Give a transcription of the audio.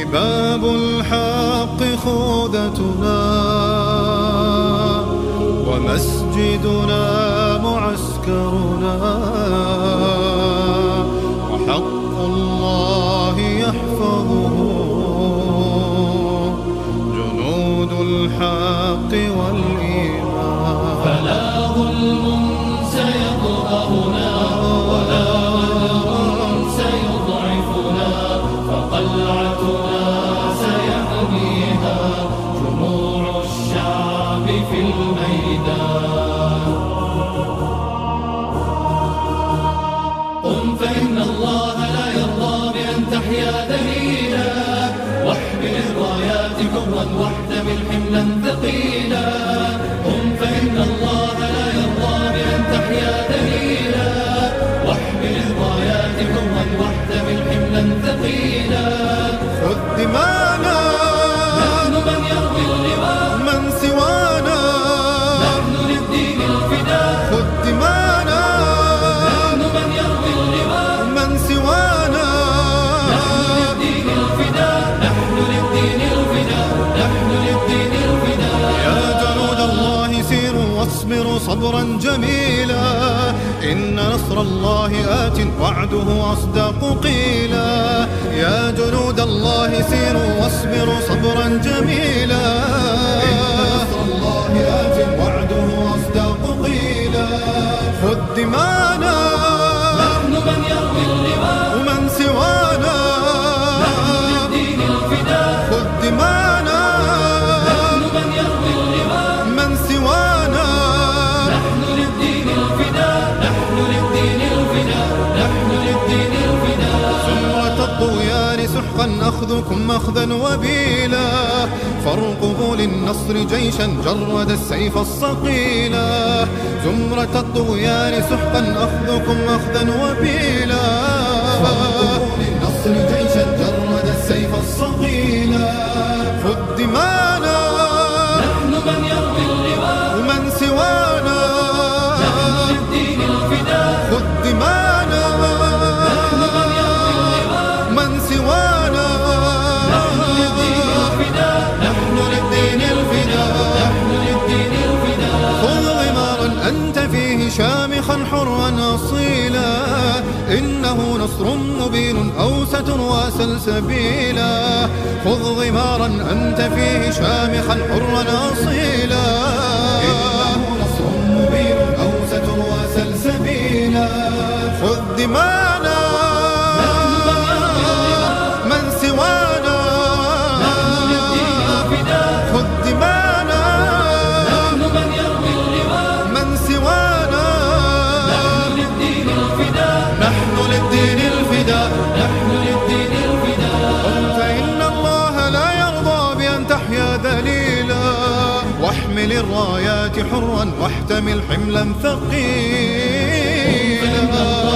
باب الحق خوذتنا ومسجدنا معسكرنا، وحق الله يحفظه جنود الحق والإيمان. فلا ظلم سيطغرنا ولا غدر سيضعفنا، فقلعتنا سيحميها جموع الشعب في الميدان. قم فإن الله لا يرضى بأن تحيا ذليلا، واحمل الرايات حرا واحتمل حملا ثقيلا. قم فإن الله لا يرضى بأن تحيا ذليلا، واحمل الرايات حرا واحتمل حملا ثقيلا. خذ دمانا نحن من يروي اللواء، من سوانا نحن للدين الفداء. خذ دمانا نحن من يروي اللواء، من سوانا نحن للدين الفداء. نحن للدين الفداء، نحن للدين الفداء. يا جنود الله سيروا واصبروا صبرا جميلا، إن نصر الله آت وعده أصدق قيلا. يا جنود الله سيروا واصبروا صبرا جميلا، إن نصر الله آت وعده أصدق قيلا. خذ دمانا نحن من يروي اللواء، ومن سوانا نحن للدين الفداء. خذ دمانا نحن من يروي اللواء، من سوانا نحن للدين الفداء. نحن للدين الفداء، نحن للدين الفداء. زمرة الطغيان سحقا أخذكم أخذا وبيلا، فارقبوا للنصر جيشا جرد السيف الصقيلا. زمرة الطغيان سحقا أخذكم أخذا وبيلا، فارقبوا للنصر جيشا جرد السيف الصقيلا. خذ دمانا نحن من يروي اللواء، ومن سوانا نحن للدين الفداء. خذ دمانا نحن من يروي اللواء، من سوانا نحن للدين الفداء. نحن للدين الفداء، نحن للدين الفداء. خذ غمارا أنت فيه شامخا حرا أصيلا، إنه نصر مبين أوسة وسلسبيلا. خذ غمارا أنت فيه شامخا حرا أصيلا، إنه نصر مبين أوسة وسلسبيلا. خذ دمانا من سوانا نحن للدين الفداء. خذ دمانا نحن من يروي اللواء، من سوانا نحن للدين الفداء. نحن للدين الفداء. نحن للدين الفداء. قل فإن الله لا يرضى بأن تحيا ذليلا، واحمل الرايات حرا واحتمل حملا ثقيلا.